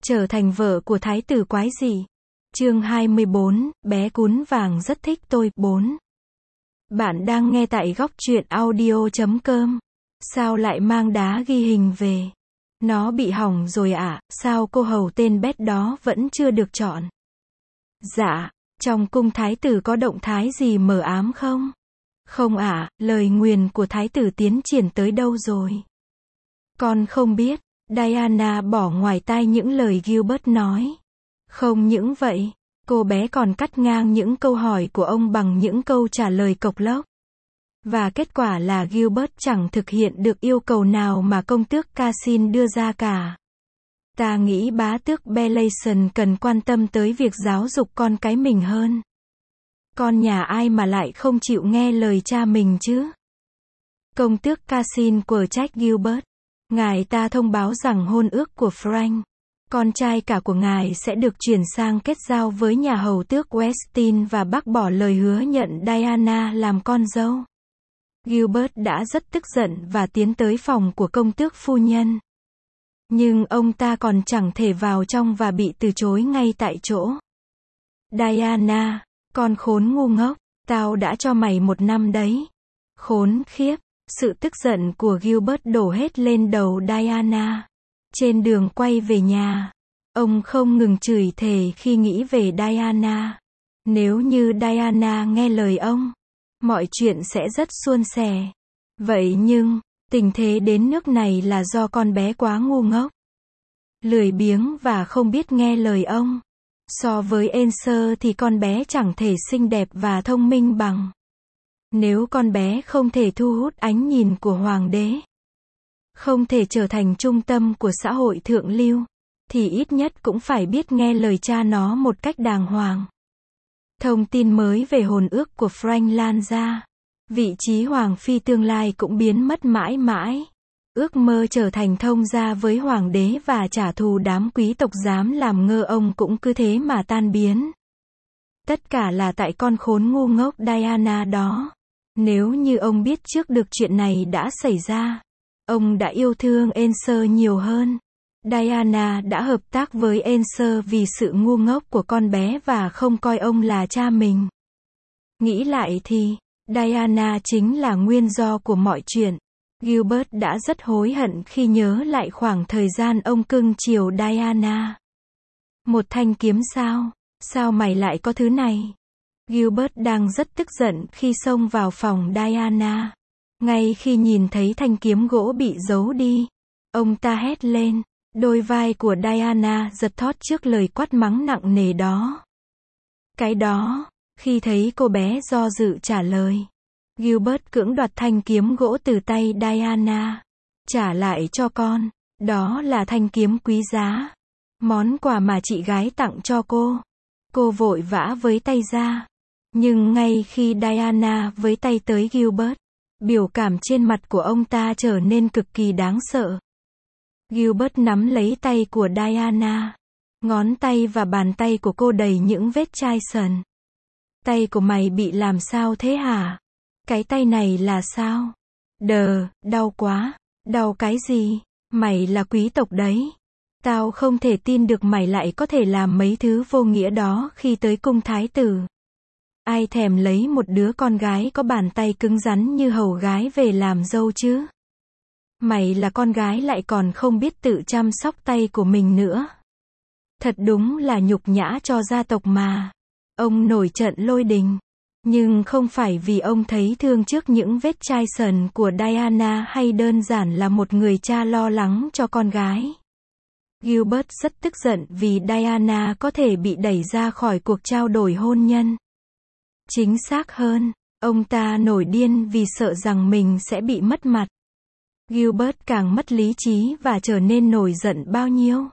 Trở thành vợ của thái tử quái gì? Chương 24, bé cún vàng rất thích tôi. 4. Bạn đang nghe tại góc truyện audio.com. Sao lại mang đá ghi hình về? Nó bị hỏng rồi ạ, sao cô hầu tên Bét đó vẫn chưa được chọn? Dạ, trong cung thái tử có động thái gì mờ ám không? Không ạ, lời nguyền của thái tử tiến triển tới đâu rồi? Con không biết. Diana bỏ ngoài tai những lời Gilbert nói. Không những vậy, cô bé còn cắt ngang những câu hỏi của ông bằng những câu trả lời cộc lốc. Và kết quả là Gilbert chẳng thực hiện được yêu cầu nào mà công tước Cassin đưa ra cả. Ta nghĩ bá tước Belation cần quan tâm tới việc giáo dục con cái mình hơn. Con nhà ai mà lại không chịu nghe lời cha mình chứ? Công tước Cassin quở trách Gilbert. Ngài ta thông báo rằng hôn ước của Frank, con trai cả của ngài sẽ được chuyển sang kết giao với nhà hầu tước Westin và bác bỏ lời hứa nhận Diana làm con dâu. Gilbert đã rất tức giận và tiến tới phòng của công tước phu nhân. Nhưng ông ta còn chẳng thể vào trong và bị từ chối ngay tại chỗ. Diana, con khốn ngu ngốc, tao đã cho mày 1 năm đấy. Khốn khiếp. Sự tức giận của Gilbert đổ hết lên đầu Diana. Trên đường quay về nhà, ông không ngừng chửi thề khi nghĩ về Diana. Nếu như Diana nghe lời ông, mọi chuyện sẽ rất suôn sẻ. Vậy nhưng, tình thế đến nước này là do con bé quá ngu ngốc, lười biếng và không biết nghe lời ông. So với Enser thì con bé chẳng thể xinh đẹp và thông minh bằng. Nếu con bé không thể thu hút ánh nhìn của hoàng đế, không thể trở thành trung tâm của xã hội thượng lưu, thì ít nhất cũng phải biết nghe lời cha nó một cách đàng hoàng. Thông tin mới về hôn ước của Frank lan ra. Vị trí hoàng phi tương lai cũng biến mất mãi mãi. Ước mơ trở thành thông gia với hoàng đế và trả thù đám quý tộc dám làm ngơ ông cũng cứ thế mà tan biến. Tất cả là tại con khốn ngu ngốc Diana đó. Nếu như ông biết trước được chuyện này đã xảy ra, ông đã yêu thương Enser nhiều hơn. Diana đã hợp tác với Enser vì sự ngu ngốc của con bé và không coi ông là cha mình. Nghĩ lại thì, Diana chính là nguyên do của mọi chuyện. Gilbert đã rất hối hận khi nhớ lại khoảng thời gian ông cưng chiều Diana. Một thanh kiếm sao? Sao mày lại có thứ này? Gilbert đang rất tức giận khi xông vào phòng Diana. Ngay khi nhìn thấy thanh kiếm gỗ bị giấu đi, ông ta hét lên. Đôi vai của Diana giật thót trước lời quát mắng nặng nề đó. Cái đó, khi thấy cô bé do dự trả lời, Gilbert cưỡng đoạt thanh kiếm gỗ từ tay Diana. Trả lại cho con, đó là thanh kiếm quý giá. Món quà mà chị gái tặng cho cô. Cô vội vã với tay ra. Nhưng ngay khi Diana với tay tới Gilbert, biểu cảm trên mặt của ông ta trở nên cực kỳ đáng sợ. Gilbert nắm lấy tay của Diana. Ngón tay và bàn tay của cô đầy những vết chai sần. Tay của mày bị làm sao thế hả? Cái tay này là sao? Đau quá. Đau cái gì? Mày là quý tộc đấy. Tao không thể tin được mày lại có thể làm mấy thứ vô nghĩa đó khi tới cung thái tử. Ai thèm lấy một đứa con gái có bàn tay cứng rắn như hầu gái về làm dâu chứ? Mày là con gái lại còn không biết tự chăm sóc tay của mình nữa. Thật đúng là nhục nhã cho gia tộc mà. Ông nổi trận lôi đình. Nhưng không phải vì ông thấy thương trước những vết chai sần của Diana hay đơn giản là một người cha lo lắng cho con gái. Gilbert rất tức giận vì Diana có thể bị đẩy ra khỏi cuộc trao đổi hôn nhân. Chính xác hơn, ông ta nổi điên vì sợ rằng mình sẽ bị mất mặt. Gilbert càng mất lý trí và trở nên nổi giận bao nhiêu,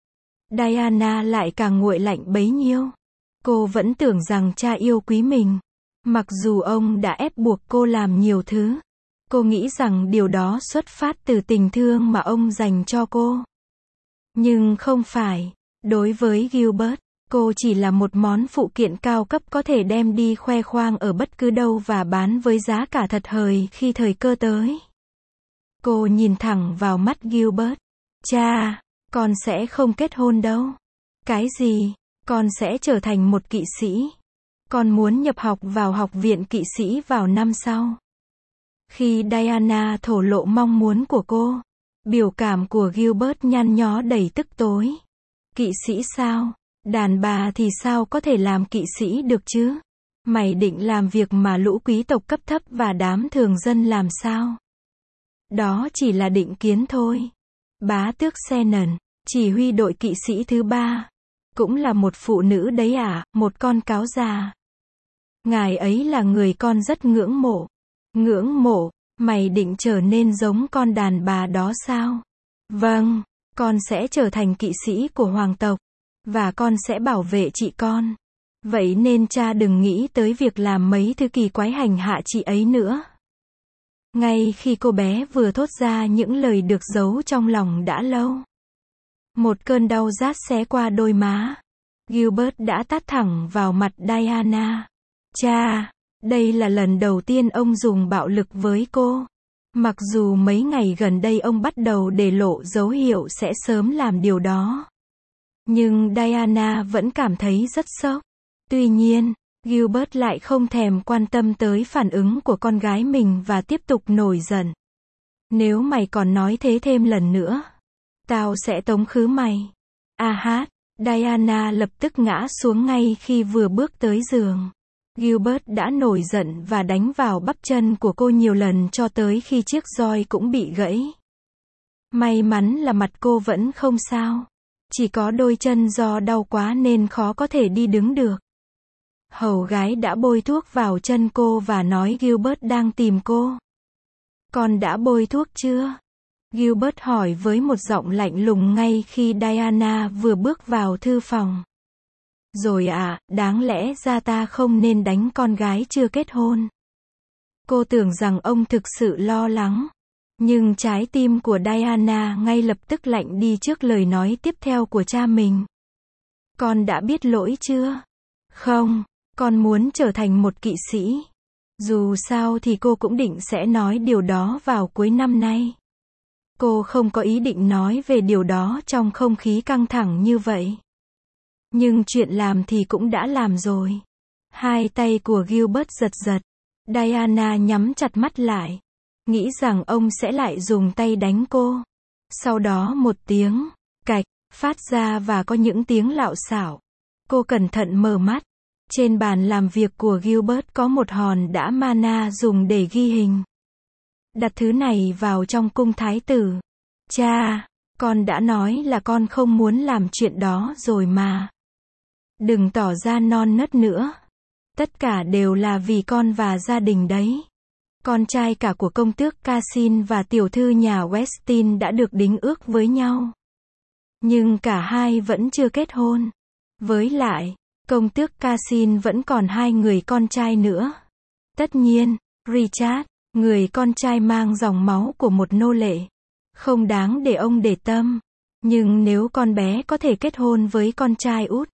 Diana lại càng nguội lạnh bấy nhiêu. Cô vẫn tưởng rằng cha yêu quý mình. Mặc dù ông đã ép buộc cô làm nhiều thứ. Cô nghĩ rằng điều đó xuất phát từ tình thương mà ông dành cho cô. Nhưng không phải. Đối với Gilbert, cô chỉ là một món phụ kiện cao cấp có thể đem đi khoe khoang ở bất cứ đâu và bán với giá cả thật hời khi thời cơ tới. Cô nhìn thẳng vào mắt Gilbert. Cha, Con sẽ không kết hôn đâu. Cái gì? Con sẽ trở thành một kỵ sĩ. Con muốn nhập học vào học viện kỵ sĩ vào năm sau. Khi Diana thổ lộ mong muốn của cô, biểu cảm của Gilbert nhăn nhó đầy tức tối. Kỵ sĩ sao? Đàn bà thì sao có thể làm kỵ sĩ được chứ? Mày định làm việc mà lũ quý tộc cấp thấp và đám thường dân làm sao? Đó chỉ là định kiến thôi. Bá tước Shannon, chỉ huy đội kỵ sĩ thứ 3, cũng là một phụ nữ đấy à, một con cáo già. Ngài ấy là người con rất ngưỡng mộ. Ngưỡng mộ? Mày định trở nên giống con đàn bà đó sao? Vâng, con sẽ trở thành kỵ sĩ của hoàng tộc. Và con sẽ bảo vệ chị con. Vậy nên cha đừng nghĩ tới việc làm mấy thứ kỳ quái hành hạ chị ấy nữa. Ngay khi cô bé vừa thốt ra những lời được giấu trong lòng đã lâu, một cơn đau rát xé qua đôi má. Gilbert đã tát thẳng vào mặt Diana. Cha, đây là lần đầu tiên ông dùng bạo lực với cô. Mặc dù mấy ngày gần đây ông bắt đầu để lộ dấu hiệu sẽ sớm làm điều đó. Nhưng Diana vẫn cảm thấy rất sốc. Tuy nhiên, Gilbert lại không thèm quan tâm tới phản ứng của con gái mình và tiếp tục nổi giận. Nếu mày còn nói thế thêm lần nữa, tao sẽ tống khứ mày. Diana lập tức ngã xuống ngay khi vừa bước tới giường. Gilbert đã nổi giận và đánh vào bắp chân của cô nhiều lần cho tới khi chiếc roi cũng bị gãy. May mắn là mặt cô vẫn không sao. Chỉ có đôi chân do đau quá nên khó có thể đi đứng được. Hầu gái đã bôi thuốc vào chân cô và nói Gilbert đang tìm cô. Con đã bôi thuốc chưa? Gilbert hỏi với một giọng lạnh lùng ngay khi Diana vừa bước vào thư phòng. Rồi à, đáng lẽ ra ta không nên đánh con gái chưa kết hôn. Cô tưởng rằng ông thực sự lo lắng. Nhưng trái tim của Diana ngay lập tức lạnh đi trước lời nói tiếp theo của cha mình. Con đã biết lỗi chưa? Không, con muốn trở thành một kỵ sĩ. Dù sao thì cô cũng định sẽ nói điều đó vào cuối năm nay. Cô không có ý định nói về điều đó trong không khí căng thẳng như vậy. Nhưng chuyện làm thì cũng đã làm rồi. Hai tay của Gilbert giật giật. Diana nhắm chặt mắt lại. Nghĩ rằng ông sẽ lại dùng tay đánh cô. Sau đó một tiếng cạch phát ra và có những tiếng lạo xạo. Cô cẩn thận mở mắt. Trên bàn làm việc của Gilbert có một hòn đá mana dùng để ghi hình. Đặt thứ này vào trong cung thái tử. Cha, con đã nói là con không muốn làm chuyện đó rồi mà. Đừng tỏ ra non nớt nữa. Tất cả đều là vì con và gia đình đấy. Con trai cả của công tước Cassin và tiểu thư nhà Westin đã được đính ước với nhau. Nhưng cả hai vẫn chưa kết hôn. Với lại, công tước Cassin vẫn còn 2 người con trai nữa. Tất nhiên, Richard, người con trai mang dòng máu của một nô lệ, không đáng để ông để tâm. Nhưng nếu con bé có thể kết hôn với con trai út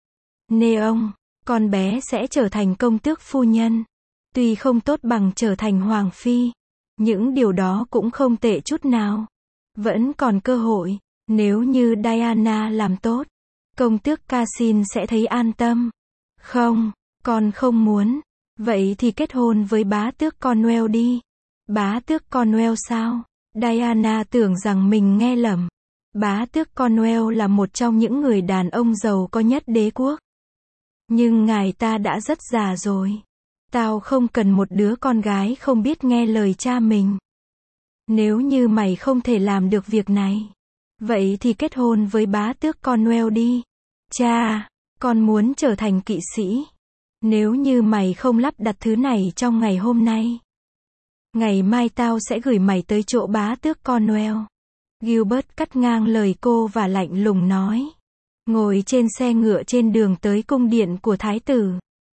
Neon, con bé sẽ trở thành công tước phu nhân. Tuy không tốt bằng trở thành hoàng phi, những điều đó cũng không tệ chút nào. Vẫn còn cơ hội, nếu như Diana làm tốt, công tước Cassin sẽ thấy an tâm. Không, con không muốn. Vậy thì kết hôn với bá tước Cornwell đi. Bá tước Cornwell sao? Diana tưởng rằng mình nghe lầm. Bá tước Cornwell là một trong những người đàn ông giàu có nhất đế quốc. Nhưng ngài ta đã rất già rồi. Tao không cần một đứa con gái không biết nghe lời cha mình. Nếu như mày không thể làm được việc này, vậy thì kết hôn với bá tước Cornwell đi. Cha, con muốn trở thành kỵ sĩ. Nếu như mày không lắp đặt thứ này trong ngày hôm nay, ngày mai tao sẽ gửi mày tới chỗ bá tước Cornwell. Gilbert cắt ngang lời cô và lạnh lùng nói. Ngồi trên xe ngựa trên đường tới cung điện của thái tử,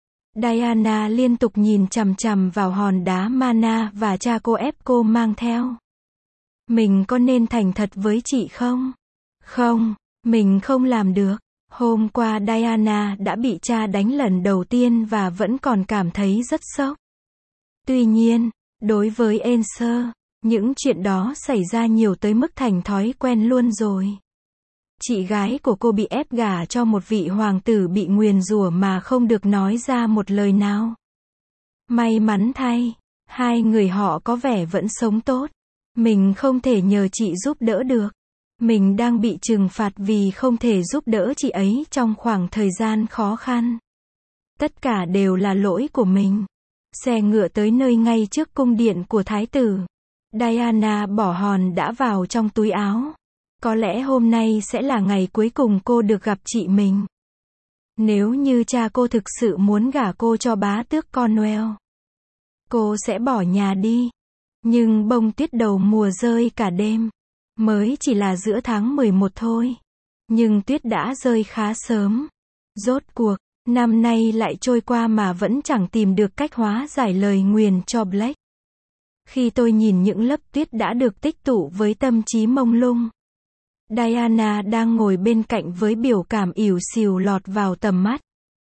Diana liên tục nhìn chằm chằm vào hòn đá mana và cha cô ép cô mang theo. Mình có nên thành thật với chị không? Không, mình không làm được. Hôm qua Diana đã bị cha đánh lần đầu tiên và vẫn còn cảm thấy rất sốc. Tuy nhiên, đối với Enser, những chuyện đó xảy ra nhiều tới mức thành thói quen luôn rồi. Chị gái của cô bị ép gả cho một vị hoàng tử bị nguyền rủa mà không được nói ra một lời nào. May mắn thay, hai người họ có vẻ vẫn sống tốt. Mình không thể nhờ chị giúp đỡ được. Mình đang bị trừng phạt vì không thể giúp đỡ chị ấy trong khoảng thời gian khó khăn. Tất cả đều là lỗi của mình. Xe ngựa tới nơi ngay trước cung điện của thái tử. Diana bỏ hòn đã vào trong túi áo. Có lẽ hôm nay sẽ là ngày cuối cùng cô được gặp chị mình. Nếu như cha cô thực sự muốn gả cô cho bá tước Cornwall, cô sẽ bỏ nhà đi. Nhưng bông tuyết đầu mùa rơi cả đêm. Mới chỉ là giữa tháng 11 thôi. Nhưng tuyết đã rơi khá sớm. Rốt cuộc, năm nay lại trôi qua mà vẫn chẳng tìm được cách hóa giải lời nguyền cho Blake. Khi tôi nhìn những lớp tuyết đã được tích tụ với tâm trí mông lung, Diana đang ngồi bên cạnh với biểu cảm ỉu xìu lọt vào tầm mắt.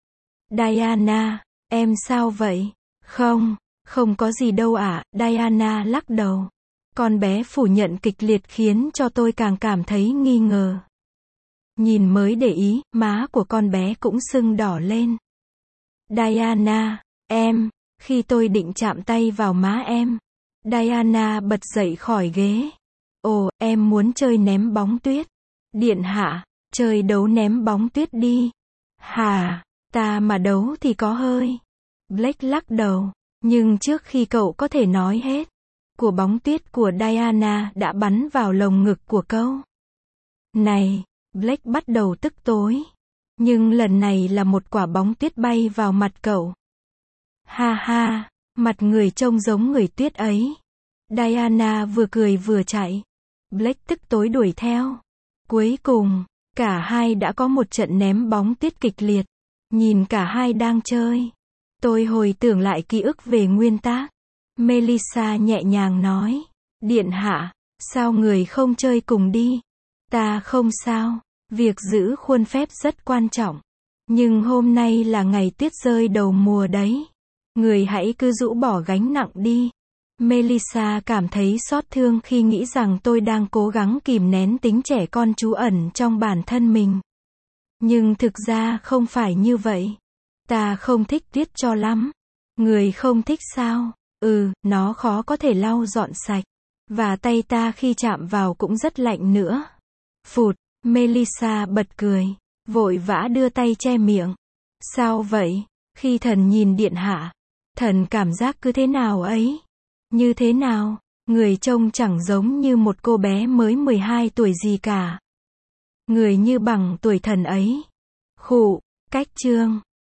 Diana, em sao vậy? Không có gì đâu ạ, Diana lắc đầu. Con bé phủ nhận kịch liệt khiến cho tôi càng cảm thấy nghi ngờ. Nhìn mới để ý, má của con bé cũng sưng đỏ lên. Diana, khi tôi định chạm tay vào má em, Diana bật dậy khỏi ghế. Ồ, em muốn chơi ném bóng tuyết. Điện hạ, chơi đấu ném bóng tuyết đi. Hả, ta mà đấu thì có hơi. Blake lắc đầu, nhưng trước khi cậu có thể nói hết, của bóng tuyết của Diana đã bắn vào lồng ngực của cậu. Này, Blake bắt đầu tức tối. Nhưng lần này là một quả bóng tuyết bay vào mặt cậu. Ha ha, mặt người trông giống người tuyết ấy. Diana vừa cười vừa chạy. Blake tức tối đuổi theo. Cuối cùng, cả hai đã có một trận ném bóng tuyết kịch liệt. Nhìn cả hai đang chơi, tôi hồi tưởng lại ký ức về nguyên tác. Melissa nhẹ nhàng nói. Điện hạ, sao người không chơi cùng đi? Ta không sao. Việc giữ khuôn phép rất quan trọng. Nhưng hôm nay là ngày tuyết rơi đầu mùa đấy. Người hãy cứ rũ bỏ gánh nặng đi. Melissa cảm thấy xót thương khi nghĩ rằng tôi đang cố gắng kìm nén tính trẻ con trú ẩn trong bản thân mình. Nhưng thực ra không phải như vậy. Ta không thích tuyết cho lắm. Người không thích sao? Nó khó có thể lau dọn sạch. Và tay ta khi chạm vào cũng rất lạnh nữa. Phụt, Melissa bật cười, vội vã đưa tay che miệng. Sao vậy? Khi thần nhìn điện hạ, thần cảm giác cứ thế nào ấy? Như thế nào? Người trông chẳng giống như một cô bé mới 12 tuổi gì cả. Người như bằng tuổi thần ấy. Khụ, cách chương.